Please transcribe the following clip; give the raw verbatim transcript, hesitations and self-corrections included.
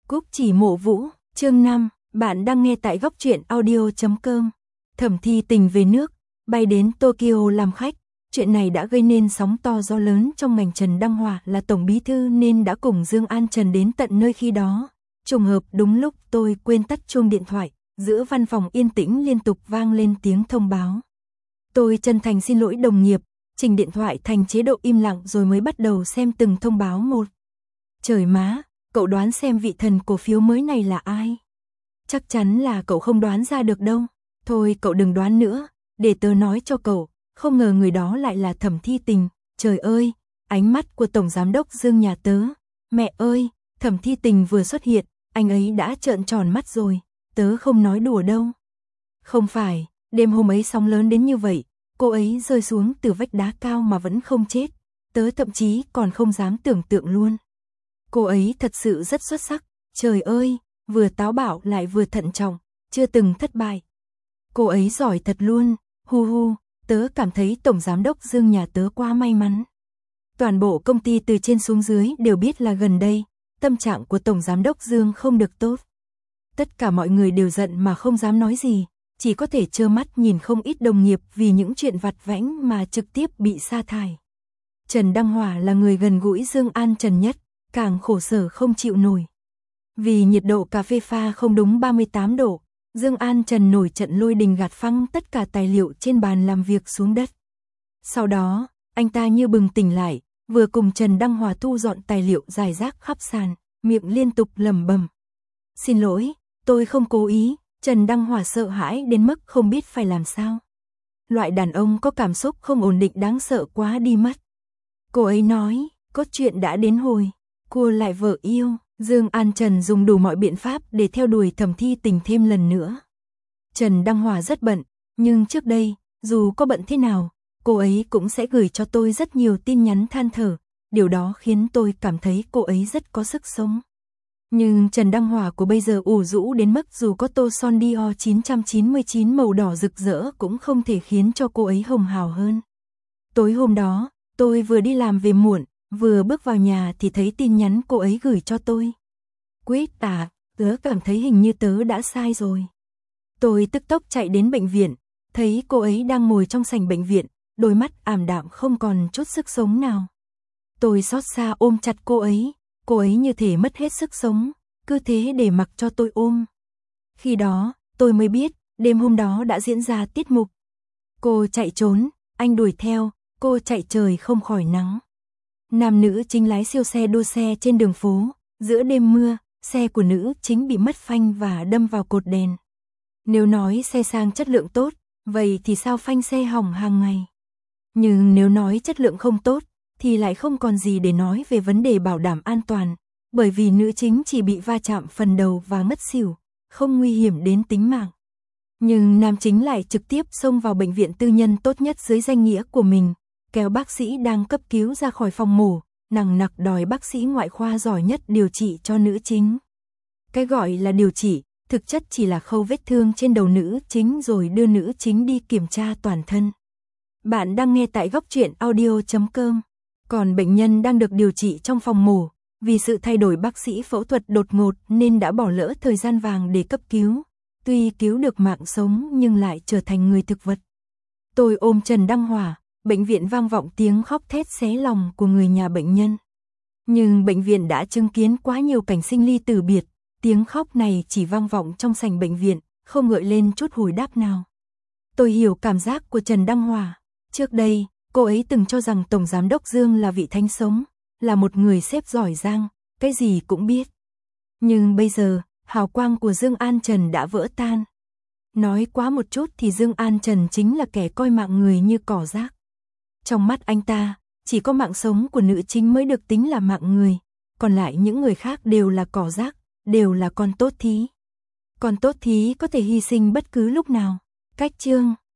Cúc Chỉ Mộ Vũ, chương năm, bạn đang nghe tại góc truyện audio chấm com. Thẩm Thi Tình về nước, bay đến Tokyo làm khách. Chuyện này đã gây nên sóng to gió lớn trong ngành. Trần Đăng Hòa là tổng bí thư nên đã cùng Dương An Trần đến tận nơi khi đó. Trùng hợp đúng lúc tôi quên tắt chuông điện thoại, giữa văn phòng yên tĩnh liên tục vang lên tiếng thông báo. Tôi chân thành xin lỗi đồng nghiệp, chỉnh điện thoại thành chế độ im lặng rồi mới bắt đầu xem từng thông báo một. Trời má, cậu đoán xem vị thần cổ phiếu mới này là ai? Chắc chắn là cậu không đoán ra được đâu. Thôi cậu đừng đoán nữa, để tớ nói cho cậu. Không ngờ người đó lại là Thẩm Thi Tình. Trời ơi, ánh mắt của Tổng Giám đốc Dương nhà tớ. Mẹ ơi, Thẩm Thi Tình vừa xuất hiện, anh ấy đã trợn tròn mắt rồi. Tớ không nói đùa đâu. Không phải, đêm hôm ấy sóng lớn đến như vậy, cô ấy rơi xuống từ vách đá cao mà vẫn không chết. Tớ thậm chí còn không dám tưởng tượng luôn. Cô ấy thật sự rất xuất sắc. Trời ơi, vừa táo bạo lại vừa thận trọng, chưa từng thất bại. Cô ấy giỏi thật luôn, hu hu, tớ cảm thấy Tổng Giám đốc Dương nhà tớ quá may mắn. Toàn bộ công ty từ trên xuống dưới đều biết là gần đây, tâm trạng của Tổng Giám đốc Dương không được tốt. Tất cả mọi người đều giận mà không dám nói gì, chỉ có thể trơ mắt nhìn không ít đồng nghiệp vì những chuyện vặt vãnh mà trực tiếp bị sa thải. Trần Đăng Hòa là người gần gũi Dương An Trần nhất, càng khổ sở không chịu nổi. Vì nhiệt độ cà phê pha không đúng ba mươi tám độ, Dương An Trần nổi trận lôi đình gạt phăng tất cả tài liệu trên bàn làm việc xuống đất. Sau đó, anh ta như bừng tỉnh lại, vừa cùng Trần Đăng Hòa thu dọn tài liệu rải rác khắp sàn, miệng liên tục lẩm bẩm. Xin lỗi, tôi không cố ý. Trần Đăng Hòa sợ hãi đến mức không biết phải làm sao. Loại đàn ông có cảm xúc không ổn định đáng sợ quá đi mất. Cô ấy nói, cốt truyện đã đến hồi, cua lại vợ yêu. Dương An Trần dùng đủ mọi biện pháp để theo đuổi Thẩm Thi Tình thêm lần nữa. Trần Đăng Hòa rất bận, nhưng trước đây, dù có bận thế nào, cô ấy cũng sẽ gửi cho tôi rất nhiều tin nhắn than thở, điều đó khiến tôi cảm thấy cô ấy rất có sức sống. Nhưng Trần Đăng Hòa của bây giờ ủ rũ đến mức dù có tô son Dior chín chín chín màu đỏ rực rỡ cũng không thể khiến cho cô ấy hồng hào hơn. Tối hôm đó, tôi vừa đi làm về muộn, vừa bước vào nhà thì thấy tin nhắn cô ấy gửi cho tôi. Quyết à, tớ cảm thấy hình như tớ đã sai rồi. Tôi tức tốc chạy đến bệnh viện, thấy cô ấy đang ngồi trong sảnh bệnh viện, đôi mắt ảm đạm không còn chút sức sống nào. Tôi xót xa ôm chặt cô ấy, cô ấy như thể mất hết sức sống, cứ thế để mặc cho tôi ôm. Khi đó, tôi mới biết, đêm hôm đó đã diễn ra tiết mục. Cô chạy trốn, anh đuổi theo, cô chạy trời không khỏi nắng. Nam nữ chính lái siêu xe đua xe trên đường phố, giữa đêm mưa, xe của nữ chính bị mất phanh và đâm vào cột đèn. Nếu nói xe sang chất lượng tốt, vậy thì sao phanh xe hỏng hàng ngày? Nhưng nếu nói chất lượng không tốt, thì lại không còn gì để nói về vấn đề bảo đảm an toàn, bởi vì nữ chính chỉ bị va chạm phần đầu và ngất xỉu, không nguy hiểm đến tính mạng. Nhưng nam chính lại trực tiếp xông vào bệnh viện tư nhân tốt nhất dưới danh nghĩa của mình, kéo bác sĩ đang cấp cứu ra khỏi phòng mổ, nằng nặc đòi bác sĩ ngoại khoa giỏi nhất điều trị cho nữ chính. Cái gọi là điều trị, thực chất chỉ là khâu vết thương trên đầu nữ chính rồi đưa nữ chính đi kiểm tra toàn thân. Bạn đang nghe tại góc truyện audio chấm com. Còn bệnh nhân đang được điều trị trong phòng mổ, vì sự thay đổi bác sĩ phẫu thuật đột ngột nên đã bỏ lỡ thời gian vàng để cấp cứu. Tuy cứu được mạng sống nhưng lại trở thành người thực vật. Tôi ôm Trần Đăng Hòa, bệnh viện vang vọng tiếng khóc thét xé lòng của người nhà bệnh nhân. Nhưng bệnh viện đã chứng kiến quá nhiều cảnh sinh ly tử biệt, tiếng khóc này chỉ vang vọng trong sảnh bệnh viện, không gợi lên chút hồi đáp nào. Tôi hiểu cảm giác của Trần Đăng Hòa. Trước đây, cô ấy từng cho rằng Tổng Giám đốc Dương là vị thánh sống, là một người sếp giỏi giang, cái gì cũng biết. Nhưng bây giờ, hào quang của Dương An Trần đã vỡ tan. Nói quá một chút thì Dương An Trần chính là kẻ coi mạng người như cỏ rác. Trong mắt anh ta, chỉ có mạng sống của nữ chính mới được tính là mạng người, còn lại những người khác đều là cỏ rác, đều là con tốt thí. Con tốt thí có thể hy sinh bất cứ lúc nào. Cách chương